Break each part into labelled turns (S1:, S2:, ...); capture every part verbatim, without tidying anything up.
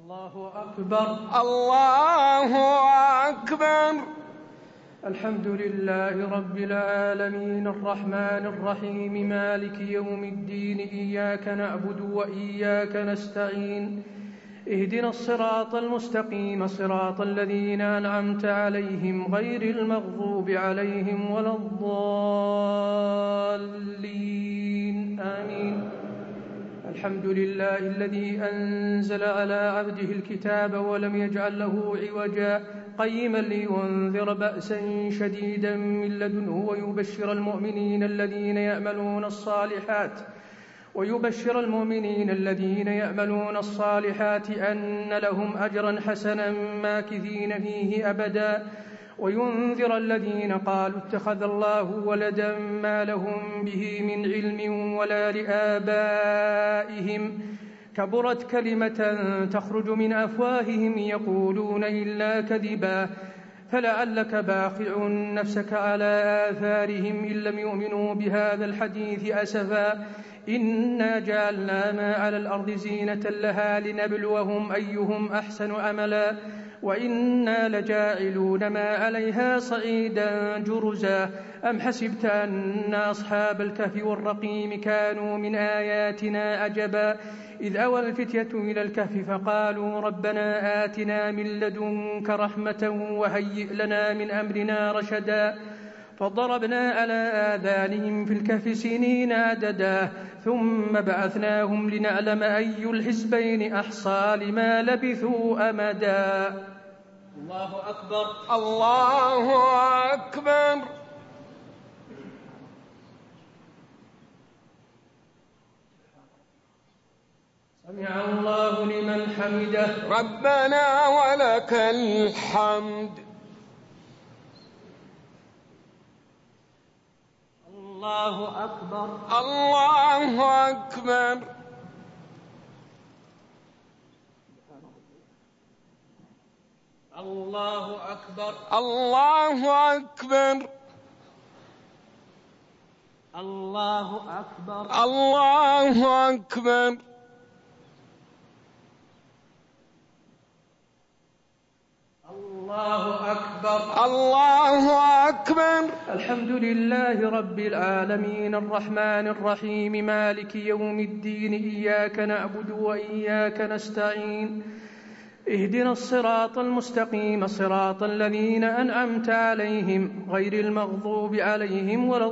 S1: الله أكبر.
S2: الله أكبر.
S1: الحمد لله رب العالمين الرحمن الرحيم مالك يوم الدين، إياك نعبد وإياك نستعين، اهدنا الصراط المستقيم صراط الذين أنعمت عليهم غير المغضوب عليهم ولا الضالين، آمين. الحمد لله الذي أنزل على عبده الكتاب ولم يجعل له عوجا قيما لينذر بأسا شديدا من لدنه ويبشر المؤمنين الذين يعملون الصالحات ويبشر المؤمنين الذين يعملون الصالحات أن لهم أجرا حسنا ماكثين فيه أبدا، وينذر الذين قالوا اتخذ الله ولدا ما لهم به من علم ولا لآبائهم، كبرت كلمة تخرج من أفواههم يقولون إلا كذبا، فلعلك باخع نفسك على آثارهم إن لم يؤمنوا بهذا الحديث أسفا، إنا جعلنا ما على الأرض زينة لها لنبلوهم أيهم أحسن عملا، وإنا لجاعلون ما عليها صعيدا جرزا. أم حسبت أن أصحاب الكهف والرقيم كانوا من آياتنا عجبا، إذ أوى الفتية إلى الكهف فقالوا ربنا آتنا من لدنك رحمة وهيئ لنا من أمرنا رشدا، فضربنا على آذانهم في الكهف سنين عددا، ثم بعثناهم لنعلم أي الحزبين أحصى لما لبثوا أمدا. الله أكبر.
S2: الله أكبر.
S1: سمع الله لمن حمده.
S2: ربنا ولك الحمد.
S1: الله أكبر.
S2: الله أكبر.
S1: الله أكبر.
S2: الله أكبر.
S1: الله أكبر.
S2: الله أكبر.
S1: الله أكبر.
S2: الله أكبر.
S1: الحمد لله رب العالمين الرحمن الرحيم مالك يوم الدين، إياك نعبد وإياك نستعين، اهدنا الصراط المستقيم صراط الذين أنعمت عليهم غير المغضوب عليهم ولا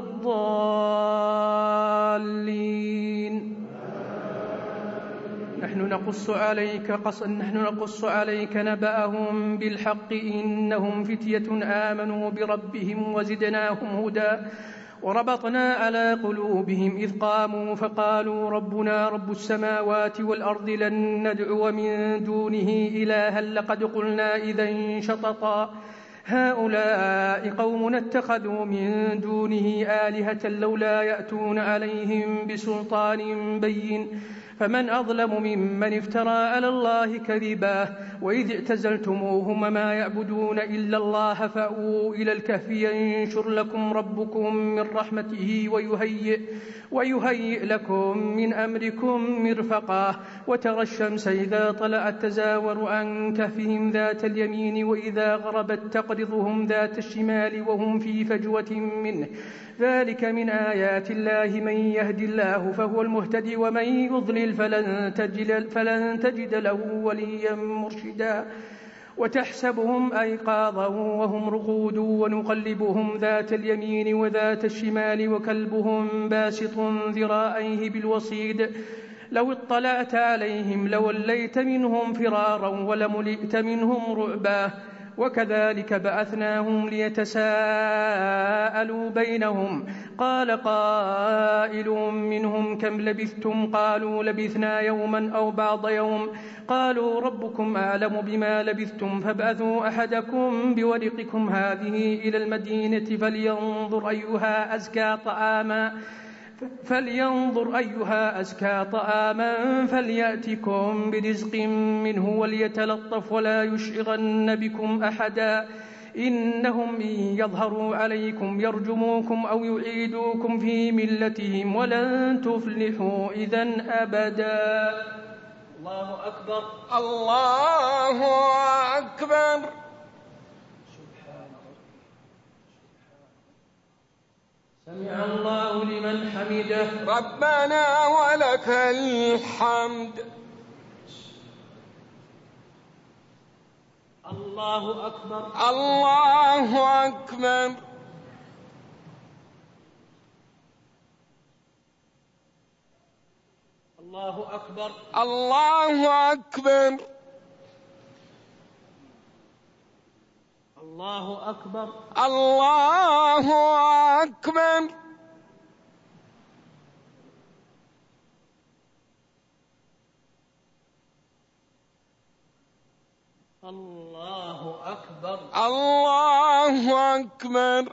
S1: الضالين. نحن نقص عليك قص نحن نقص عليك نبأهم بالحق، إنهم فتية آمنوا بربهم وزدناهم هدى، وربطنا على قلوبهم إذ قاموا فقالوا ربنا رب السماوات والأرض لن ندعو من دونه إلها لقد قلنا إذا شططا، هؤلاء قومنا اتخذوا من دونه آلهة لولا يأتون عليهم بسلطان بين، فمن أظلم ممن افترى على الله كذبا، وإذ اعتزلتموهم ما يعبدون إلا الله فأووا إلى الكهف ينشر لكم ربكم من رحمته ويهيئ, ويهيئ لكم من أمركم مرفقا، وترى الشمس إذا طلعت تزاور عن كهفهم ذات اليمين وإذا غربت تقرضهم ذات الشمال وهم في فجوة منه، ذلك من آيات الله، من يهد الله فهو المهتدي ومن يضلل فلن تجد, فلن تجد له وليا مرشدا، وتحسبهم أيقاظا وهم رقود ونقلبهم ذات اليمين وذات الشمال وكلبهم باسط ذراعيه بالوصيد، لو اطلعت عليهم لوليت منهم فرارا ولملئت منهم رعبا، وكذلك بعثناهم ليتساءلوا بينهم، قال قائل منهم كم لبثتم؟ قالوا لبثنا يوما أو بعض يوم، قالوا ربكم أعلم بما لبثتم فابعثوا أحدكم بورقكم هذه إلى المدينة فلينظر أيها أزكى طعاما فلينظر أيها أزكى طعاما فليأتكم برزق منه وليتلطف ولا يشعرن بكم أحدا، إنهم إن يظهروا عليكم يرجموكم أو يعيدوكم في ملتهم ولن تفلحوا إذن أبدا. الله أكبر
S2: الله أكبر.
S1: سمع الله لمن حمده.
S2: ربنا ولك الحمد.
S1: الله أكبر
S2: الله أكبر.
S1: الله أكبر
S2: الله أكبر.
S1: الله أكبر
S2: الله أكبر.
S1: الله أكبر.
S2: الله أكبر.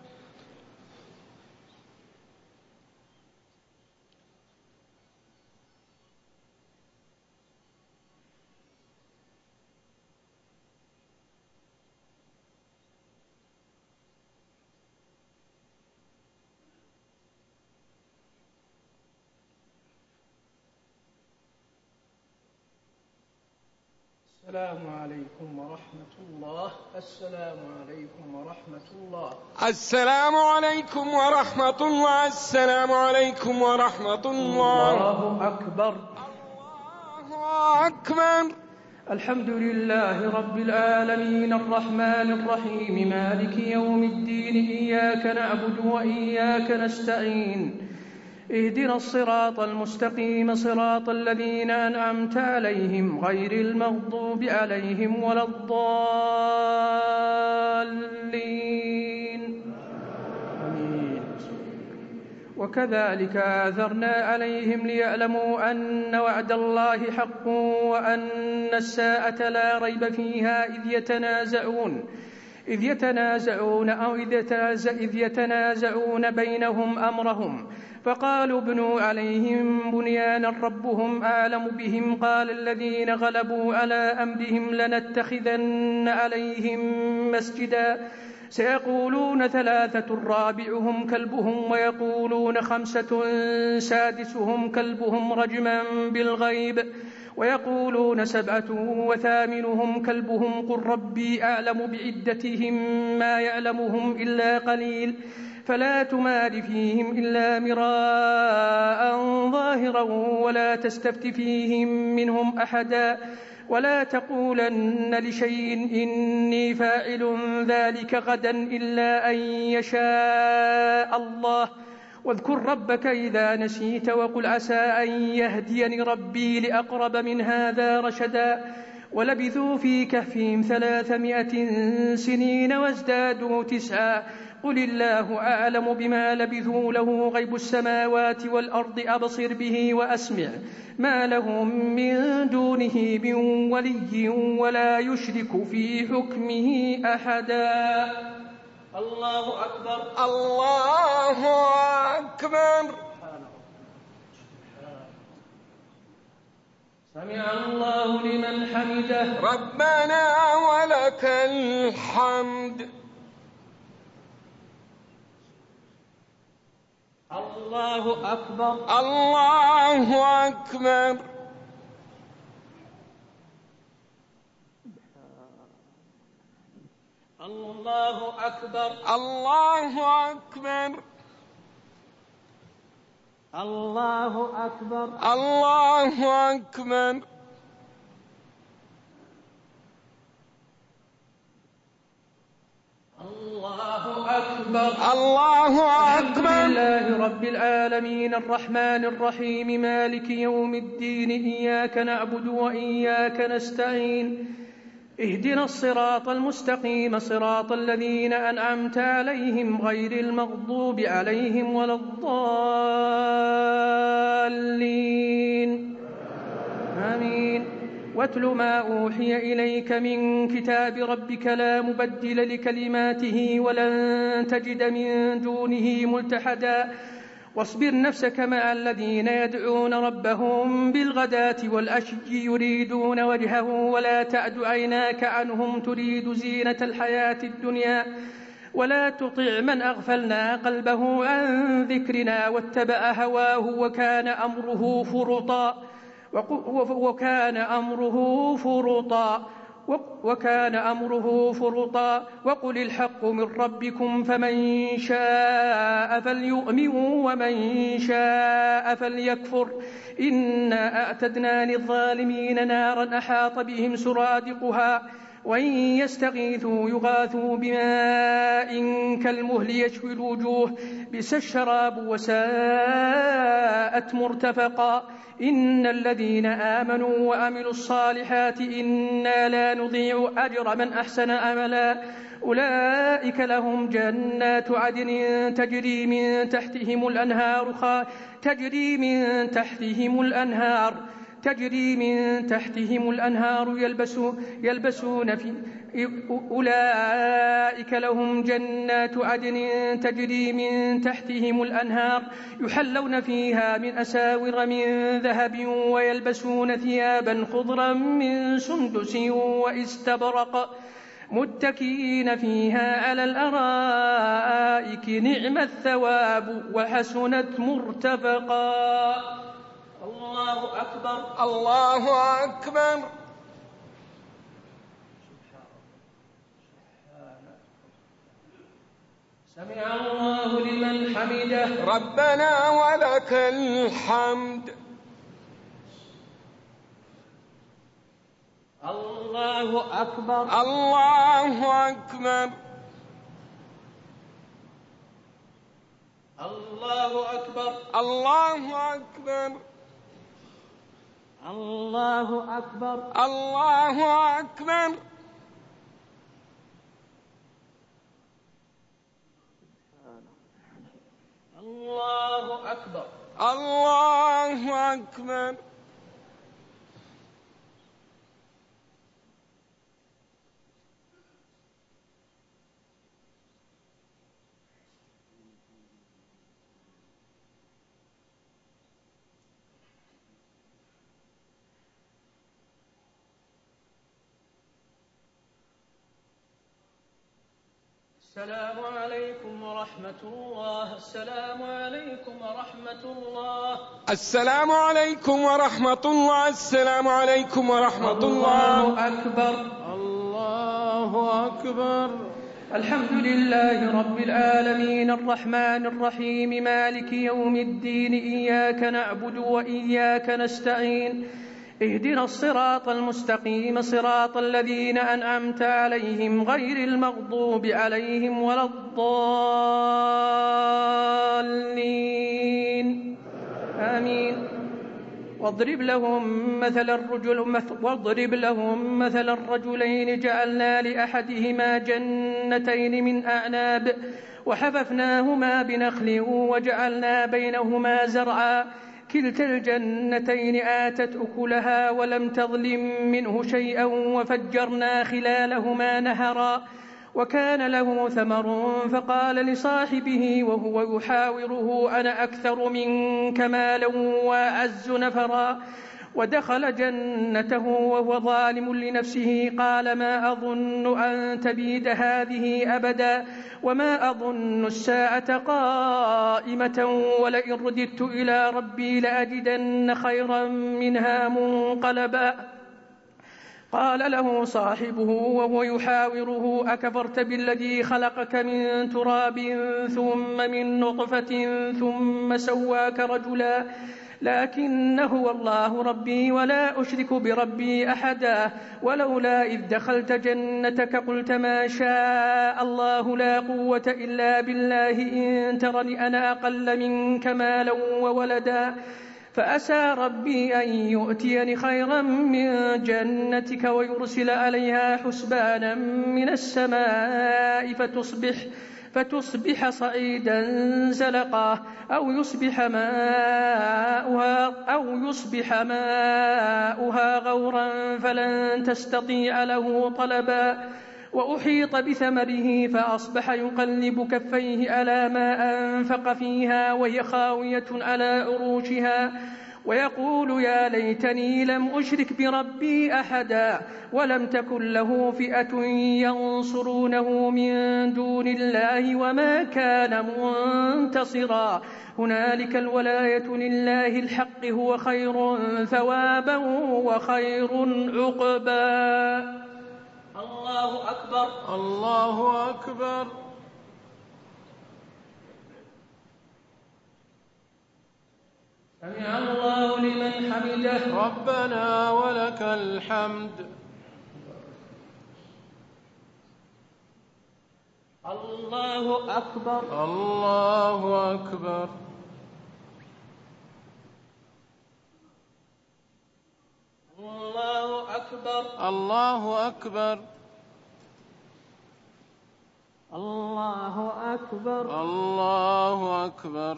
S1: السلام عليكم ورحمة الله. السلام عليكم ورحمة الله.
S2: السلام عليكم ورحمة الله. السلام عليكم ورحمة الله.
S1: الله أكبر.
S2: الله أكبر.
S1: الحمد لله رب العالمين الرحمن الرحيم مالك يوم الدين. إياك نعبد وإياك نستعين. اهدنا الصراط المستقيم صراط الذين أنعمت عليهم غير المغضوب عليهم ولا الضالين. آمين. وكذلك آثرنا عليهم ليعلموا أن وعد الله حق وأن الساعة لا ريب فيها إذ يتنازعون إذ يتنازعون أو إذ يتنازعون بينهم أمرهم فقالوا ابنوا عليهم بنيانا ربهم أعلم بهم. قال الذين غلبوا على أمرهم لنتخذن عليهم مسجدا سيقولون ثلاثة رابعهم كلبهم ويقولون خمسة سادسهم كلبهم رجما بالغيب ويقولون سبعة وثامنهم كلبهم قل ربي أعلم بعدتهم ما يعلمهم إلا قليل فلا تمار فيهم إلا مراء ظاهرا ولا تستفت فيهم منهم أحدا ولا تقولن لشيء إني فاعل ذلك غدا إلا أن يشاء الله واذكر ربك إذا نسيت وقل عسى أن يهديني ربي لأقرب من هذا رشدا ولبثوا في كهفهم ثلاثمائة سنين وازدادوا تسعا قل الله أعلم بما لبثوا له غيب السماوات والأرض أبصر به وأسمع ما لهم من دونه من ولي ولا يشرك في حكمه أحدا. الله أكبر.
S2: الله أكبر.
S1: سمع الله لمن حمده.
S2: ربنا ولك الحمد.
S1: الله أكبر.
S2: الله أكبر.
S1: الله أكبر.
S2: الله أكبر.
S1: الله أكبر.
S2: الله أكبر.
S1: الله أكبر.
S2: الله أكبر.
S1: الحمد لله رب العالمين الرحمن الرحيم مالك يوم الدين. إياك نعبد وإياك نستعين. اهدنا الصراط المستقيم صراط الذين أنعمت عليهم غير المغضوب عليهم ولا الضالين. آمين. واتل ما أوحي إليك من كتاب ربك لا مبدل لكلماته ولن تجد من دونه ملتحدا واصبر نفسك مع الذين يدعون ربهم بالغداة والعشي يريدون وجهه ولا تعد عيناك عنهم تريد زينة الحياة الدنيا ولا تطع من أغفلنا قلبه عن ذكرنا واتبع هواه وكان أمره فرطا وكان أمره فرطا وكان أمره فرطا وقل الحق من ربكم فمن شاء فليؤمن ومن شاء فليكفر إنا أعتدنا للظالمين نارا أحاط بهم سرادقها وإن يستغيثوا يغاثوا بماء كالمهل يشوي الوجوه بئس الشراب وساءت مرتفقا إن الذين آمنوا وعملوا الصالحات إنا لا نضيع أجر من أحسن عملا أولئك لهم جنات عدن تجري من تحتهم الأنهار تجري من تحتهم الأنهار تجري من تحتهم الأنهار يلبسون, يلبسون في أولئك لهم جنات عدن تجري من تحتهم الأنهار يحلون فيها من أساور من ذهب ويلبسون ثيابا خضرا من سندس واستبرق متكئين فيها على الأرائك نعم الثواب وحسنت مرتفقا. الله أكبر.
S2: الله أكبر.
S1: سمع الله لمن حمده.
S2: ربنا ولك الحمد.
S1: الله أكبر.
S2: الله أكبر.
S1: الله أكبر.
S2: الله أكبر.
S1: الله أكبر.
S2: الله أكبر.
S1: الله أكبر.
S2: الله أكبر.
S1: السلام عليكم ورحمة الله. السلام عليكم ورحمة الله.
S2: السلام عليكم ورحمة الله. السلام عليكم ورحمة الله.
S1: الله أكبر.
S2: الله أكبر.
S1: الحمد لله رب العالمين الرحمن الرحيم مالك يوم الدين إياك نعبد وإياك نستعين اهدنا الصراط المستقيم صراط الذين أنعمت عليهم غير المغضوب عليهم ولا الضالين آمين. واضرب لهم مثل الرجل واضرب لهم مثل الرجلين جعلنا لأحدهما جنتين من أعناب وحففناهما بنخل وجعلنا بينهما زرعا كلتا الجنتين آتت أكلها ولم تظلم منه شيئا وفجرنا خلالهما نهرا وكان له ثمر فقال لصاحبه وهو يحاوره أنا أكثر منك مالا وأعز نفرا ودخل جنته وهو ظالم لنفسه قال ما أظن أن تبيد هذه أبدا وما أظن الساعة قائمة ولئن رددت إلى ربي لأجدن خيرا منها منقلبا. قال له صاحبه وهو يحاوره أكفرت بالذي خلقك من تراب ثم من نطفة ثم سواك رجلا لكن هو الله ربي ولا أشرك بربي أحدا ولولا إذ دخلت جنتك قلت ما شاء الله لا قوة إلا بالله إن ترني أنا أقل منك مالا وولدا فأسى ربي أن يؤتيني خيرا من جنتك ويرسل عليها حسبانا من السماء فتصبح فتصبح صعيدا زلقا أو يصبح ماؤها أو يصبح ماؤها غورا فلن تستطيع له طلبا وأحيط بثمره فأصبح يقلب كفيه على ما أنفق فيها وهي خاوية على عروشها ويقول يا ليتني لم أشرك بربي أحدا ولم تكن له فئة ينصرونه من دون الله وما كان منتصرا هنالك الولاية لله الحق هو خير ثوابا وخير عقبا.
S3: الله أكبر.
S2: الله أكبر.
S1: سمع الله لمن حمده.
S2: ربنا ولك الحمد.
S3: الله أكبر.
S2: الله أكبر.
S3: الله أكبر.
S2: الله أكبر.
S3: الله أكبر.
S2: الله أكبر.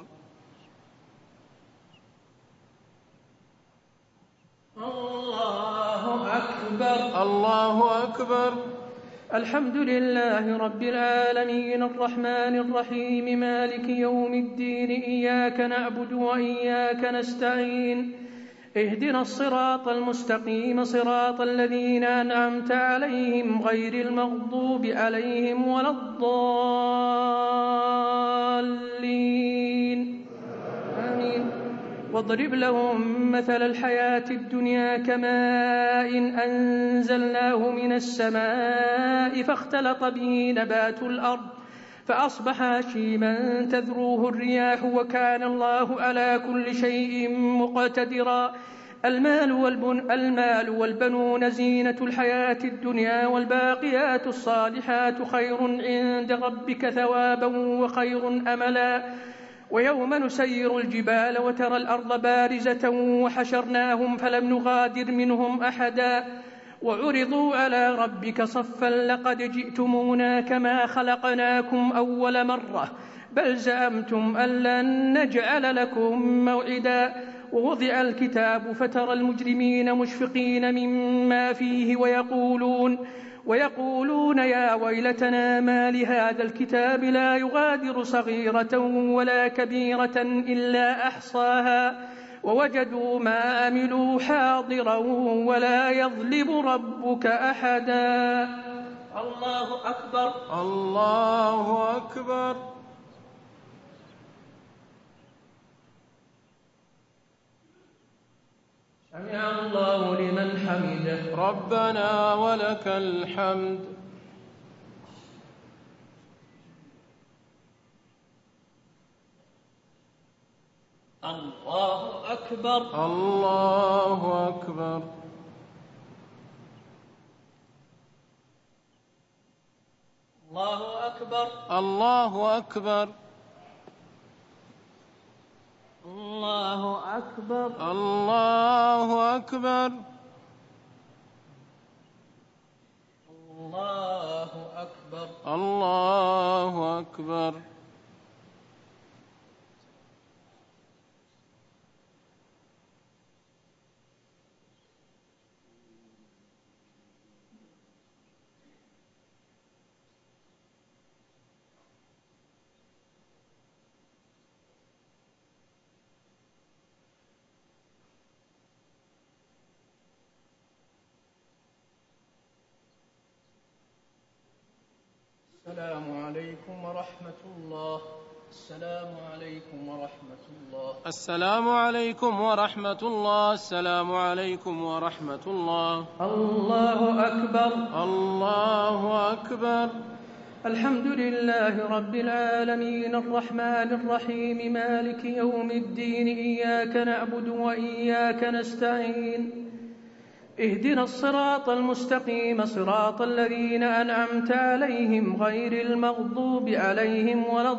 S1: الله أكبر.
S2: الله أكبر.
S1: الحمد لله رب العالمين الرحمن الرحيم مالك يوم الدين إياك نعبد وإياك نستعين اهدنا الصراط المستقيم صراط الذين أنعمت عليهم غير المغضوب عليهم ولا الضالين آمين. واضرب لهم مثل الحياة الدنيا كماء أنزلناه من السماء فاختلط به نبات الأرض فأصبح هشيما تذروه الرياح وكان الله على كل شيء مقتدرا. المال, والبن المال والبنون زينة الحياة الدنيا والباقيات الصالحات خير عند ربك ثوابا وخير أملا. ويوم نسير الجبال وترى الأرض بارزة وحشرناهم فلم نغادر منهم أحدا وعرضوا على ربك صفا لقد جئتمونا كما خلقناكم أول مرة بل زعمتم أن لن نجعل لكم موعدا. ووضع الكتاب فترى المجرمين مشفقين مما فيه ويقولون ويقولون يا ويلتنا ما لهذا الكتاب لا يغادر صغيرة ولا كبيرة إلا أحصاها ووجدوا ما عملوا حاضرا ولا يظلم ربك أحدا.
S3: الله أكبر.
S2: الله أكبر.
S1: سمع الله لمن حمده.
S2: ربنا ولك الحمد.
S3: الله أكبر.
S2: الله أكبر.
S3: الله أكبر.
S2: الله أكبر.
S3: الله أكبر.
S2: الله أكبر.
S3: الله أكبر.
S2: الله أكبر.
S1: السلام عليكم ورحمة الله. السلام عليكم ورحمة الله.
S2: السلام عليكم ورحمة الله. السلام عليكم ورحمة الله.
S1: الله أكبر.
S2: الله أكبر.
S1: الحمد لله رب العالمين الرحمن الرحيم مالك يوم الدين إياك نعبد وإياك نستعين اهدنا الصراط المستقيم صراط الذين أنعمت عليهم غير المغضوب عليهم ولا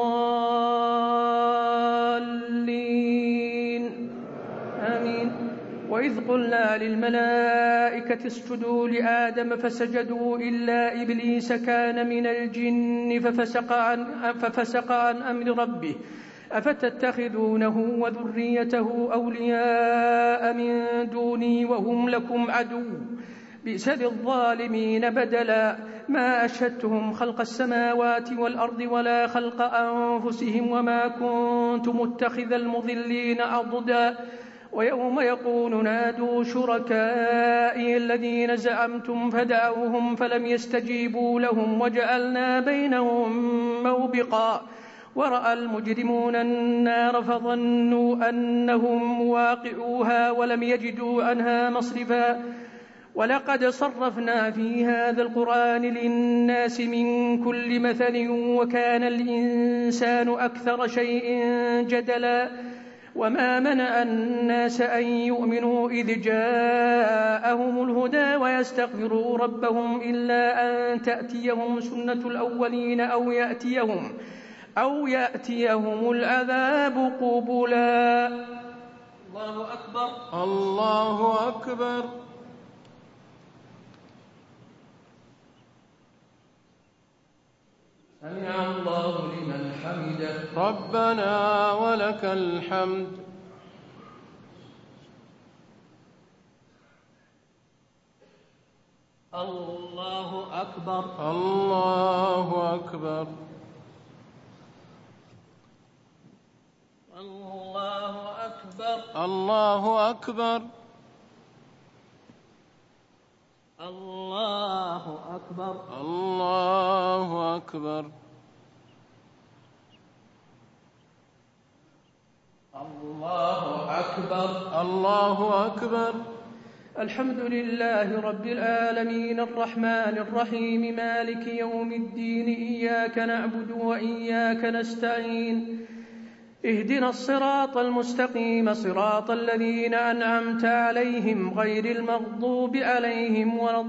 S1: الضالين آمين. وإذ قلنا للملائكة اسجدوا لآدم فسجدوا إلا إبليس كان من الجن ففسق عن, ففسق عن أمر ربه أفتتخذونه وذريته أولياء من دوني وهم لكم عدو بئس للظالمين بدلا. ما أشهدتهم خلق السماوات والأرض ولا خلق أنفسهم وما كنت متخذ المضلين أضدا. ويوم يقول نادوا شركائي الذين زعمتم فدعوهم فلم يستجيبوا لهم وجعلنا بينهم موبقا ورأى المجرمون النار فظنوا أنهم مواقعوها ولم يجدوا عنها مصرفا ولقد صرفنا في هذا القرآن للناس من كل مثل وكان الإنسان أكثر شيء جدلا وما منع الناس أن يؤمنوا إذ جاءهم الهدى ويستغفروا ربهم إلا أن تأتيهم سنة الأولين أو يأتيهم أو يأتيهم العذاب قبلا.
S3: الله أكبر.
S2: الله أكبر.
S1: سمع الله لمن حمده.
S2: ربنا ولك الحمد.
S3: الله أكبر.
S2: الله أكبر.
S3: الله أكبر.
S2: الله أكبر.
S3: الله أكبر.
S2: الله أكبر.
S1: الله أكبر.
S2: الله أكبر.
S1: الحمد لله رب العالمين الرحمن الرحيم مالك يوم الدين إياك نعبد وإياك نستعين اهدنا الصراط المستقيم صراط الذين أنعمت عليهم غير المغضوب عليهم ولا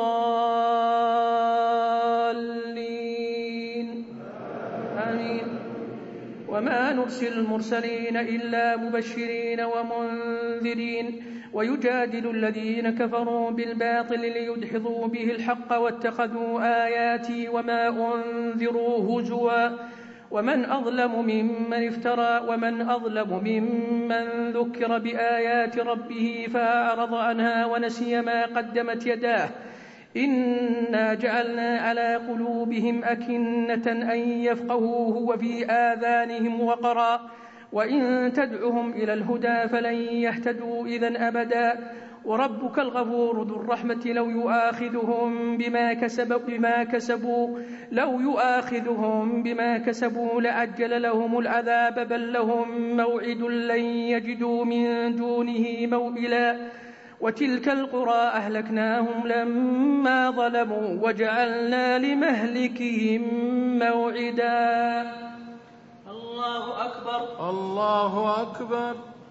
S1: الضالين آمين. وما نرسل المرسلين إلا مبشرين ومنذرين ويجادل الذين كفروا بالباطل ليدحضوا به الحق واتخذوا آياتي وما أنذروا هزوا ومن أظلم ممن افترى ومن أظلم ممن ذكر بآيات ربه فأعرض عنها ونسي ما قدمت يداه إنا جعلنا على قلوبهم أكنة أن يفقهوه وفي آذانهم وقرا وإن تدعهم إلى الهدى فلن يهتدوا إذن أبدا وربك الغفور ذو الرحمة لو يؤاخذهم بما كسبوا, بما كسبوا لو يؤاخذهم بما كسبوا لعجل لهم العذاب بل لهم موعد لن يجدوا من دونه موئلا وتلك القرى أهلكناهم لما ظلموا وجعلنا لمهلكهم موعدا.
S3: الله أكبر.
S2: الله أكبر.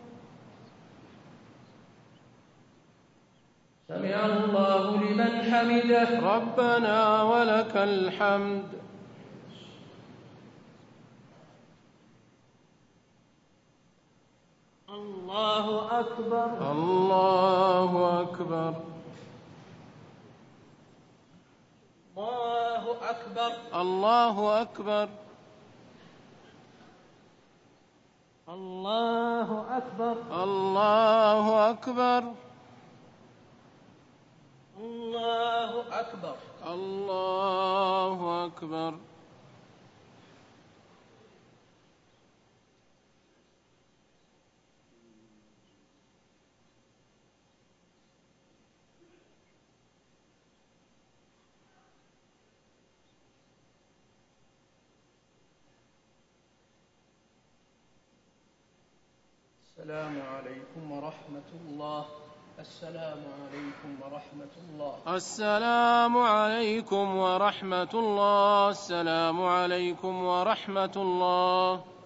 S1: سمع الله لمن حمده.
S2: ربنا ولك الحمد.
S3: الله أكبر.
S2: الله أكبر.
S3: الله أكبر.
S2: الله أكبر.
S3: الله أكبر.
S2: الله أكبر.
S3: الله أكبر.
S2: الله أكبر.
S1: السلام عليكم ورحمة الله. السلام عليكم ورحمة الله.
S2: السلام عليكم ورحمة الله. السلام عليكم ورحمة الله.